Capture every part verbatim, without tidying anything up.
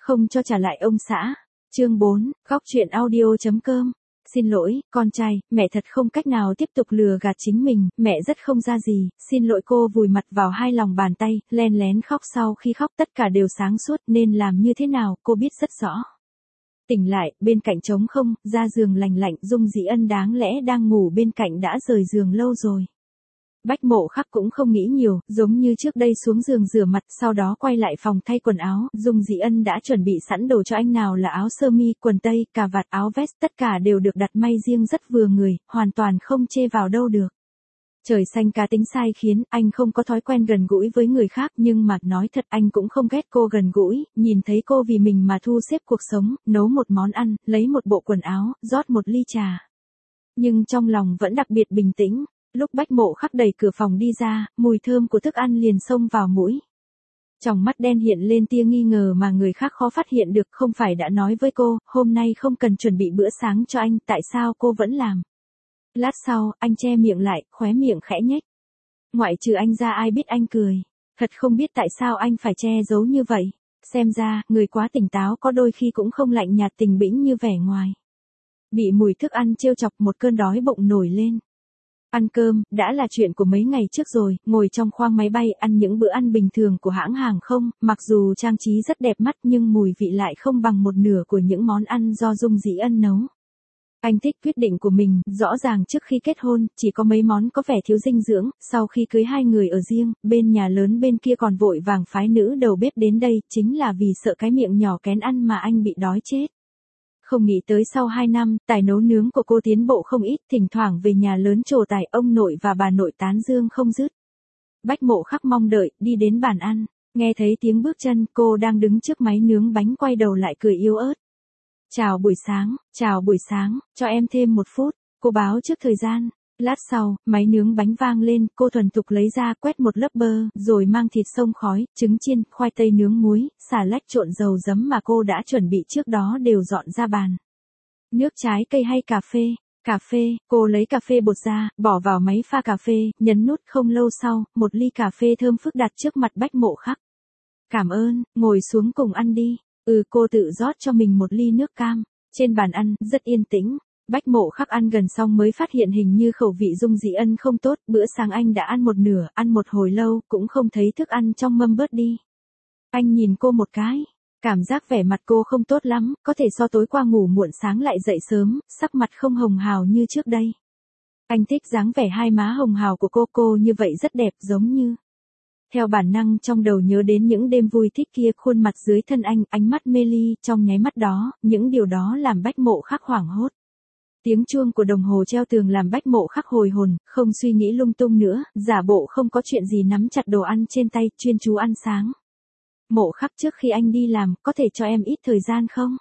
Không cho trả lại ông xã. Chương bốn, góc truyện audio.com. Xin lỗi, con trai, mẹ thật không cách nào tiếp tục lừa gạt chính mình, mẹ rất không ra gì, xin lỗi. Cô vùi mặt vào hai lòng bàn tay, len lén khóc. Sau khi khóc tất cả đều sáng suốt, nên làm như thế nào, cô biết rất rõ. Tỉnh lại, bên cạnh trống không, ra giường lành lạnh, Dung Dĩ Ân đáng lẽ đang ngủ bên cạnh đã rời giường lâu rồi. Bách Mộ Khắc cũng không nghĩ nhiều, giống như trước đây xuống giường rửa mặt, sau đó quay lại phòng thay quần áo, Dung Dĩ Ân đã chuẩn bị sẵn đồ cho anh, nào là áo sơ mi, quần tây, cà vạt, áo vest, tất cả đều được đặt may riêng rất vừa người, hoàn toàn không chê vào đâu được. Trời xanh cá tính sai khiến, anh không có thói quen gần gũi với người khác, nhưng mà nói thật anh cũng không ghét cô gần gũi, nhìn thấy cô vì mình mà thu xếp cuộc sống, nấu một món ăn, lấy một bộ quần áo, rót một ly trà. Nhưng trong lòng vẫn đặc biệt bình tĩnh. Lúc Bách Mộ Khắc đẩy cửa phòng đi ra, mùi thơm của thức ăn liền xông vào mũi. Trong mắt đen hiện lên tia nghi ngờ mà người khác khó phát hiện được, không phải đã nói với cô, hôm nay không cần chuẩn bị bữa sáng cho anh, tại sao cô vẫn làm? Lát sau, anh che miệng lại, khóe miệng khẽ nhếch. Ngoại trừ anh ra ai biết anh cười. Thật không biết tại sao anh phải che giấu như vậy. Xem ra, người quá tỉnh táo có đôi khi cũng không lạnh nhạt tình bĩnh như vẻ ngoài. Bị mùi thức ăn trêu chọc, một cơn đói bụng nổi lên. Ăn cơm, đã là chuyện của mấy ngày trước rồi, ngồi trong khoang máy bay ăn những bữa ăn bình thường của hãng hàng không, mặc dù trang trí rất đẹp mắt nhưng mùi vị lại không bằng một nửa của những món ăn do Dung Dĩ Ân nấu. Anh thích quyết định của mình, rõ ràng trước khi kết hôn, chỉ có mấy món có vẻ thiếu dinh dưỡng, sau khi cưới hai người ở riêng, bên nhà lớn bên kia còn vội vàng phái nữ đầu bếp đến đây, chính là vì sợ cái miệng nhỏ kén ăn mà anh bị đói chết. Không nghĩ tới sau hai năm, tài nấu nướng của cô tiến bộ không ít, thỉnh thoảng về nhà lớn trổ tài, ông nội và bà nội tán dương không dứt. Bách Mộ Khắc mong đợi, đi đến bàn ăn, nghe thấy tiếng bước chân, cô đang đứng trước máy nướng bánh quay đầu lại cười yếu ớt. Chào buổi sáng, chào buổi sáng, cho em thêm một phút, cô báo trước thời gian. Lát sau, máy nướng bánh vang lên, cô thuần thục lấy ra quét một lớp bơ, rồi mang thịt xông khói, trứng chiên, khoai tây nướng muối, xà lách trộn dầu giấm mà cô đã chuẩn bị trước đó đều dọn ra bàn. Nước trái cây hay cà phê? Cà phê, cô lấy cà phê bột ra, bỏ vào máy pha cà phê, nhấn nút. Không lâu sau, một ly cà phê thơm phức đặt trước mặt Bách Mộ Khắc. Cảm ơn, ngồi xuống cùng ăn đi. Ừ, cô tự rót cho mình một ly nước cam. Trên bàn ăn, rất yên tĩnh. Bách Mộ Khắc ăn gần xong mới phát hiện hình như khẩu vị Dung Dĩ Ân không tốt, bữa sáng anh đã ăn một nửa, ăn một hồi lâu, cũng không thấy thức ăn trong mâm bớt đi. Anh nhìn cô một cái, cảm giác vẻ mặt cô không tốt lắm, có thể so tối qua ngủ muộn sáng lại dậy sớm, sắc mặt không hồng hào như trước đây. Anh thích dáng vẻ hai má hồng hào của cô, cô như vậy rất đẹp, giống như... Theo bản năng trong đầu nhớ đến những đêm vui thích kia, khuôn mặt dưới thân anh, ánh mắt mê ly, trong nháy mắt đó, những điều đó làm Bách Mộ Khắc hoảng hốt. Tiếng chuông của đồng hồ treo tường làm Bách Mộ Khắc hồi hồn, không suy nghĩ lung tung nữa, giả bộ không có chuyện gì nắm chặt đồ ăn trên tay, chuyên chú ăn sáng. Mộ Khắc, trước khi anh đi làm, có thể cho em ít thời gian không?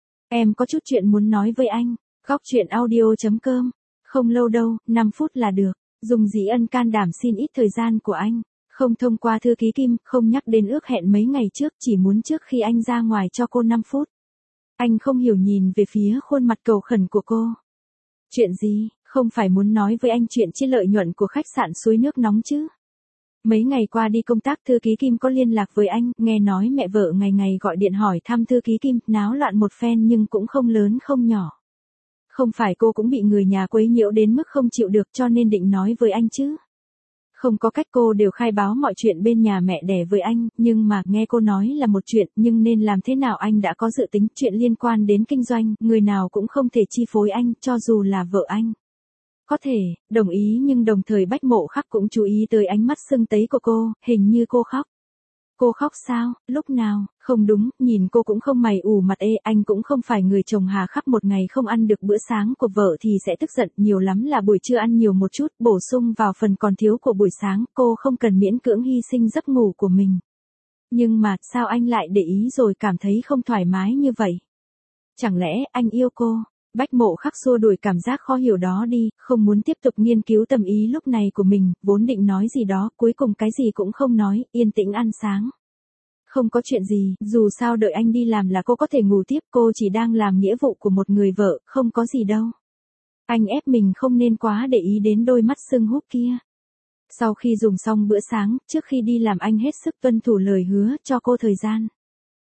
Em có chút chuyện muốn nói với anh. Góc truyện audio.com. Không lâu đâu, năm phút là được. Dung Dĩ Ân can đảm xin ít thời gian của anh. Không thông qua thư ký Kim, không nhắc đến ước hẹn mấy ngày trước, chỉ muốn trước khi anh ra ngoài cho cô năm phút. Anh không hiểu nhìn về phía khuôn mặt cầu khẩn của cô. Chuyện gì, không phải muốn nói với anh chuyện chia lợi nhuận của khách sạn suối nước nóng chứ? Mấy ngày qua đi công tác thư ký Kim có liên lạc với anh, nghe nói mẹ vợ ngày ngày gọi điện hỏi thăm thư ký Kim, náo loạn một phen nhưng cũng không lớn không nhỏ. Không phải cô cũng bị người nhà quấy nhiễu đến mức không chịu được cho nên định nói với anh chứ? Không có cách, cô đều khai báo mọi chuyện bên nhà mẹ đẻ với anh, nhưng mà nghe cô nói là một chuyện, nhưng nên làm thế nào anh đã có dự tính, chuyện liên quan đến kinh doanh, người nào cũng không thể chi phối anh, cho dù là vợ anh. Có thể, đồng ý, nhưng đồng thời Bách Mộ Khắc cũng chú ý tới ánh mắt sưng tấy của cô, hình như cô khóc. Cô khóc sao, lúc nào, không đúng, nhìn cô cũng không mày ủ mặt ê, anh cũng không phải người chồng hà khắc, một ngày không ăn được bữa sáng của vợ thì sẽ tức giận, nhiều lắm là buổi trưa ăn nhiều một chút, bổ sung vào phần còn thiếu của buổi sáng, cô không cần miễn cưỡng hy sinh giấc ngủ của mình. Nhưng mà, sao anh lại để ý rồi cảm thấy không thoải mái như vậy? Chẳng lẽ, anh yêu cô? Bách Mộ Khắc xua đuổi cảm giác khó hiểu đó đi, không muốn tiếp tục nghiên cứu tâm ý lúc này của mình, vốn định nói gì đó, cuối cùng cái gì cũng không nói, yên tĩnh ăn sáng. Không có chuyện gì, dù sao đợi anh đi làm là cô có thể ngủ tiếp, cô chỉ đang làm nghĩa vụ của một người vợ, không có gì đâu. Anh ép mình không nên quá để ý đến đôi mắt sưng húp kia. Sau khi dùng xong bữa sáng, trước khi đi làm anh hết sức tuân thủ lời hứa cho cô thời gian.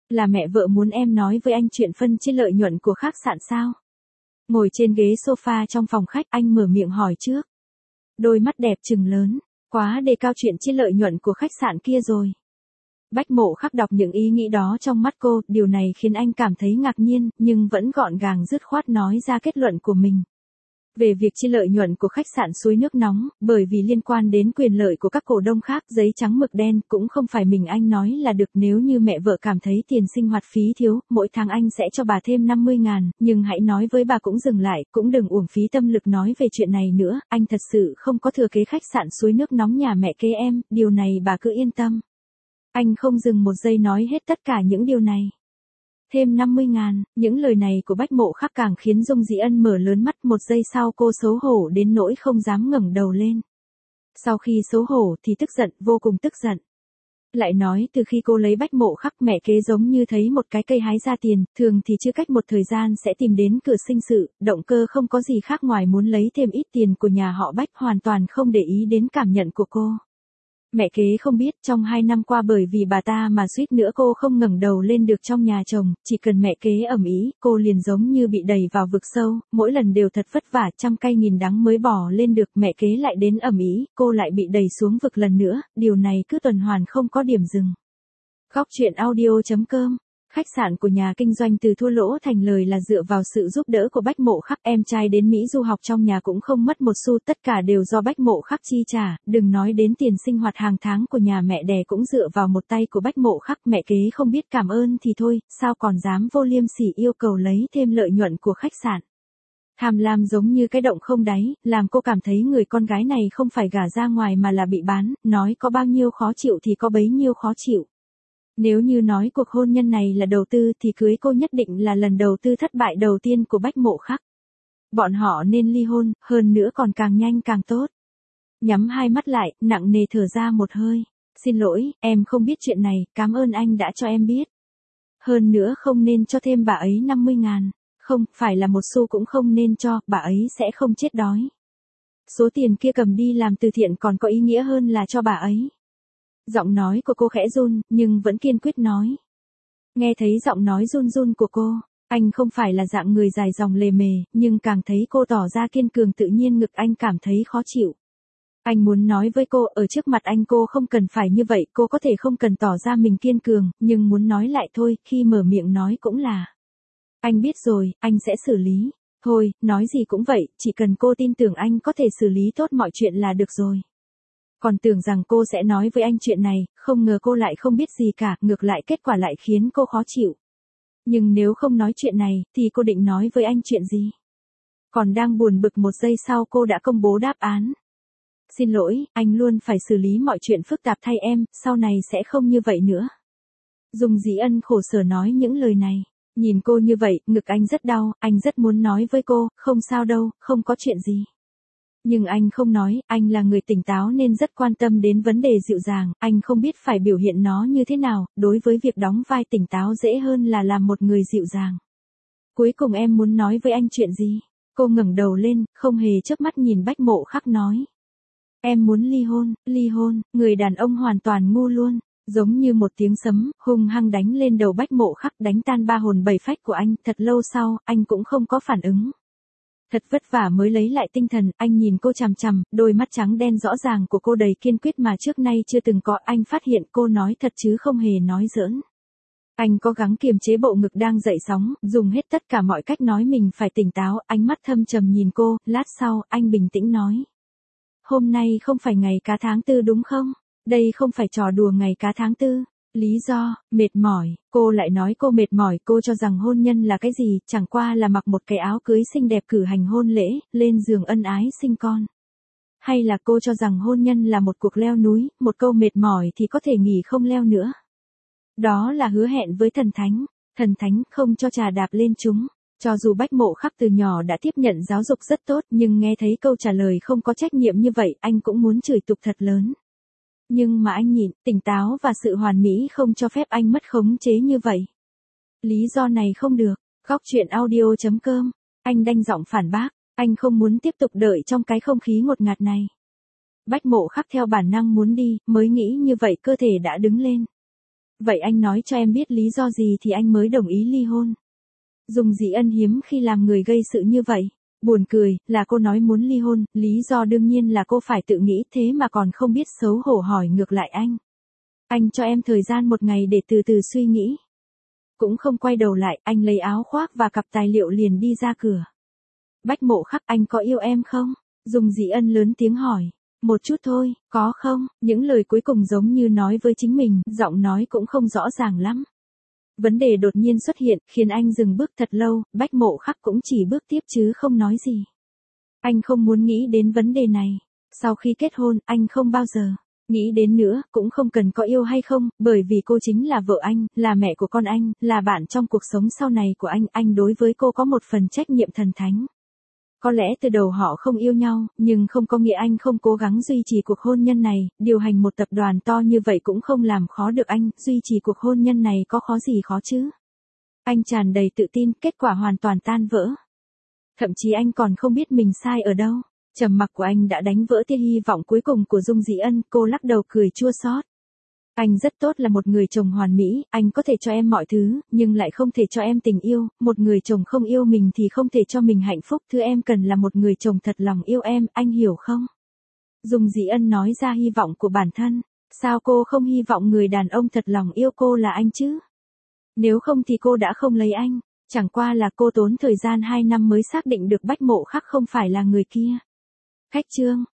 Là mẹ vợ muốn em nói với anh chuyện phân chia lợi nhuận của khách sạn sao? Ngồi trên ghế sofa trong phòng khách, anh mở miệng hỏi trước. Đôi mắt đẹp trừng lớn, quá đề cao chuyện chia lợi nhuận của khách sạn kia rồi. Bách Mộ Khắc đọc những ý nghĩ đó trong mắt cô, điều này khiến anh cảm thấy ngạc nhiên, nhưng vẫn gọn gàng dứt khoát nói ra kết luận của mình. Về việc chia lợi nhuận của khách sạn Suối Nước Nóng, bởi vì liên quan đến quyền lợi của các cổ đông khác, giấy trắng mực đen cũng không phải mình anh nói là được. Nếu như mẹ vợ cảm thấy tiền sinh hoạt phí thiếu, mỗi tháng anh sẽ cho bà thêm năm mươi ngàn, nhưng hãy nói với bà cũng dừng lại, cũng đừng uổng phí tâm lực nói về chuyện này nữa, anh thật sự không có thừa kế khách sạn Suối Nước Nóng nhà mẹ kế em, điều này bà cứ yên tâm. Anh không dừng một giây nói hết tất cả những điều này. Thêm năm mươi ngàn, những lời này của Bách Mộ Khắc càng khiến Dung Dĩ Ân mở lớn mắt, một giây sau cô xấu hổ đến nỗi không dám ngẩng đầu lên. Sau khi xấu hổ thì tức giận, vô cùng tức giận. Lại nói từ khi cô lấy Bách Mộ Khắc, mẹ kế giống như thấy một cái cây hái ra tiền, thường thì chưa cách một thời gian sẽ tìm đến cửa sinh sự, động cơ không có gì khác ngoài muốn lấy thêm ít tiền của nhà họ Bách, hoàn toàn không để ý đến cảm nhận của cô. Mẹ kế không biết trong hai năm qua bởi vì bà ta mà suýt nữa cô không ngẩng đầu lên được trong nhà chồng, chỉ cần mẹ kế ầm ĩ, cô liền giống như bị đẩy vào vực sâu, mỗi lần đều thật vất vả, trăm cay nghìn đắng mới bỏ lên được, mẹ kế lại đến ầm ĩ, cô lại bị đẩy xuống vực lần nữa, điều này cứ tuần hoàn không có điểm dừng. Góc truyện audio chấm com. Khách sạn của nhà kinh doanh từ thua lỗ thành lời là dựa vào sự giúp đỡ của Bách Mộ Khắc, em trai đến Mỹ du học trong nhà cũng không mất một xu, tất cả đều do Bách Mộ Khắc chi trả, đừng nói đến tiền sinh hoạt hàng tháng của nhà mẹ đẻ cũng dựa vào một tay của Bách Mộ Khắc, mẹ kế không biết cảm ơn thì thôi, sao còn dám vô liêm sỉ yêu cầu lấy thêm lợi nhuận của khách sạn. Tham lam giống như cái động không đáy, làm cô cảm thấy người con gái này không phải gả ra ngoài mà là bị bán, nói có bao nhiêu khó chịu thì có bấy nhiêu khó chịu. Nếu như nói cuộc hôn nhân này là đầu tư thì cưới cô nhất định là lần đầu tư thất bại đầu tiên của Bách Mộ Khắc. Bọn họ nên ly hôn, hơn nữa còn càng nhanh càng tốt. Nhắm hai mắt lại, nặng nề thở ra một hơi. Xin lỗi, em không biết chuyện này, cảm ơn anh đã cho em biết. Hơn nữa không nên cho thêm bà ấy năm mươi ngàn. Không, phải là một xu cũng không nên cho, bà ấy sẽ không chết đói. Số tiền kia cầm đi làm từ thiện còn có ý nghĩa hơn là cho bà ấy. Giọng nói của cô khẽ run, nhưng vẫn kiên quyết nói. Nghe thấy giọng nói run run của cô, anh không phải là dạng người dài dòng lề mề, nhưng càng thấy cô tỏ ra kiên cường tự nhiên ngực anh cảm thấy khó chịu. Anh muốn nói với cô, ở trước mặt anh cô không cần phải như vậy, cô có thể không cần tỏ ra mình kiên cường, nhưng muốn nói lại thôi, khi mở miệng nói cũng là. Anh biết rồi, anh sẽ xử lý. Thôi, nói gì cũng vậy, chỉ cần cô tin tưởng anh có thể xử lý tốt mọi chuyện là được rồi. Còn tưởng rằng cô sẽ nói với anh chuyện này, không ngờ cô lại không biết gì cả, ngược lại kết quả lại khiến cô khó chịu. Nhưng nếu không nói chuyện này, thì cô định nói với anh chuyện gì? Còn đang buồn bực một giây sau cô đã công bố đáp án. Xin lỗi, anh luôn phải xử lý mọi chuyện phức tạp thay em, sau này sẽ không như vậy nữa. Dung Dĩ Ân khổ sở nói những lời này. Nhìn cô như vậy, ngực anh rất đau, anh rất muốn nói với cô, không sao đâu, không có chuyện gì. Nhưng anh không nói, anh là người tỉnh táo nên rất quan tâm đến vấn đề dịu dàng, anh không biết phải biểu hiện nó như thế nào, đối với việc đóng vai tỉnh táo dễ hơn là làm một người dịu dàng. Cuối cùng em muốn nói với anh chuyện gì? Cô ngẩng đầu lên, không hề chớp mắt nhìn Bách Mộ Khắc nói. Em muốn ly hôn, ly hôn, người đàn ông hoàn toàn ngu luôn. Giống như một tiếng sấm, hung hăng đánh lên đầu Bách Mộ Khắc, đánh tan ba hồn bảy phách của anh, thật lâu sau, anh cũng không có phản ứng. Thật vất vả mới lấy lại tinh thần, anh nhìn cô chằm chằm, đôi mắt trắng đen rõ ràng của cô đầy kiên quyết mà trước nay chưa từng có, anh phát hiện cô nói thật chứ không hề nói giỡn. Anh cố gắng kiềm chế bộ ngực đang dậy sóng, dùng hết tất cả mọi cách nói mình phải tỉnh táo, ánh mắt thâm trầm nhìn cô, lát sau, anh bình tĩnh nói. Hôm nay không phải ngày cá tháng tư đúng không? Đây không phải trò đùa ngày cá tháng tư. Lý do, mệt mỏi, cô lại nói cô mệt mỏi, cô cho rằng hôn nhân là cái gì, chẳng qua là mặc một cái áo cưới xinh đẹp cử hành hôn lễ, lên giường ân ái sinh con. Hay là cô cho rằng hôn nhân là một cuộc leo núi, một câu mệt mỏi thì có thể nghỉ không leo nữa. Đó là hứa hẹn với thần thánh, thần thánh không cho trà đạp lên chúng. Cho dù Bách Mộ Khắc từ nhỏ đã tiếp nhận giáo dục rất tốt, nhưng nghe thấy câu trả lời không có trách nhiệm như vậy, anh cũng muốn chửi tục thật lớn. Nhưng mà anh nhịn, tỉnh táo và sự hoàn mỹ không cho phép anh mất khống chế như vậy. Lý do này không được. Góc truyện audio chấm com. Anh đanh giọng phản bác. Anh không muốn tiếp tục đợi trong cái không khí ngột ngạt này. Bách Mộ Khắc theo bản năng muốn đi, mới nghĩ như vậy cơ thể đã đứng lên. Vậy anh nói cho em biết lý do gì thì anh mới đồng ý ly hôn. Dung Dĩ Ân hiếm khi làm người gây sự như vậy. Buồn cười, là cô nói muốn ly hôn, lý do đương nhiên là cô phải tự nghĩ, thế mà còn không biết xấu hổ hỏi ngược lại anh. Anh cho em thời gian một ngày để từ từ suy nghĩ. Cũng không quay đầu lại, anh lấy áo khoác và cặp tài liệu liền đi ra cửa. Bách Mộ Khắc, anh có yêu em không? Dung Dĩ Ân lớn tiếng hỏi. Một chút thôi, có không? Những lời cuối cùng giống như nói với chính mình, giọng nói cũng không rõ ràng lắm. Vấn đề đột nhiên xuất hiện, khiến anh dừng bước thật lâu, Bách Mộ Khắc cũng chỉ bước tiếp chứ không nói gì. Anh không muốn nghĩ đến vấn đề này. Sau khi kết hôn, anh không bao giờ nghĩ đến nữa, cũng không cần có yêu hay không, bởi vì cô chính là vợ anh, là mẹ của con anh, là bạn trong cuộc sống sau này của anh, anh đối với cô có một phần trách nhiệm thần thánh. Có lẽ từ đầu họ không yêu nhau, nhưng không có nghĩa anh không cố gắng duy trì cuộc hôn nhân này, điều hành một tập đoàn to như vậy cũng không làm khó được anh, duy trì cuộc hôn nhân này có khó gì khó chứ. Anh tràn đầy tự tin, kết quả hoàn toàn tan vỡ. Thậm chí anh còn không biết mình sai ở đâu. Trầm mặc của anh đã đánh vỡ tia hy vọng cuối cùng của Dung Dĩ Ân, cô lắc đầu cười chua xót. Anh rất tốt là một người chồng hoàn mỹ, anh có thể cho em mọi thứ, nhưng lại không thể cho em tình yêu, một người chồng không yêu mình thì không thể cho mình hạnh phúc, thứ em cần là một người chồng thật lòng yêu em, anh hiểu không? Dung Dĩ Ân nói ra hy vọng của bản thân, sao cô không hy vọng người đàn ông thật lòng yêu cô là anh chứ? Nếu không thì cô đã không lấy anh, chẳng qua là cô tốn thời gian hai năm mới xác định được Bách Mộ Khắc không phải là người kia. Khách chương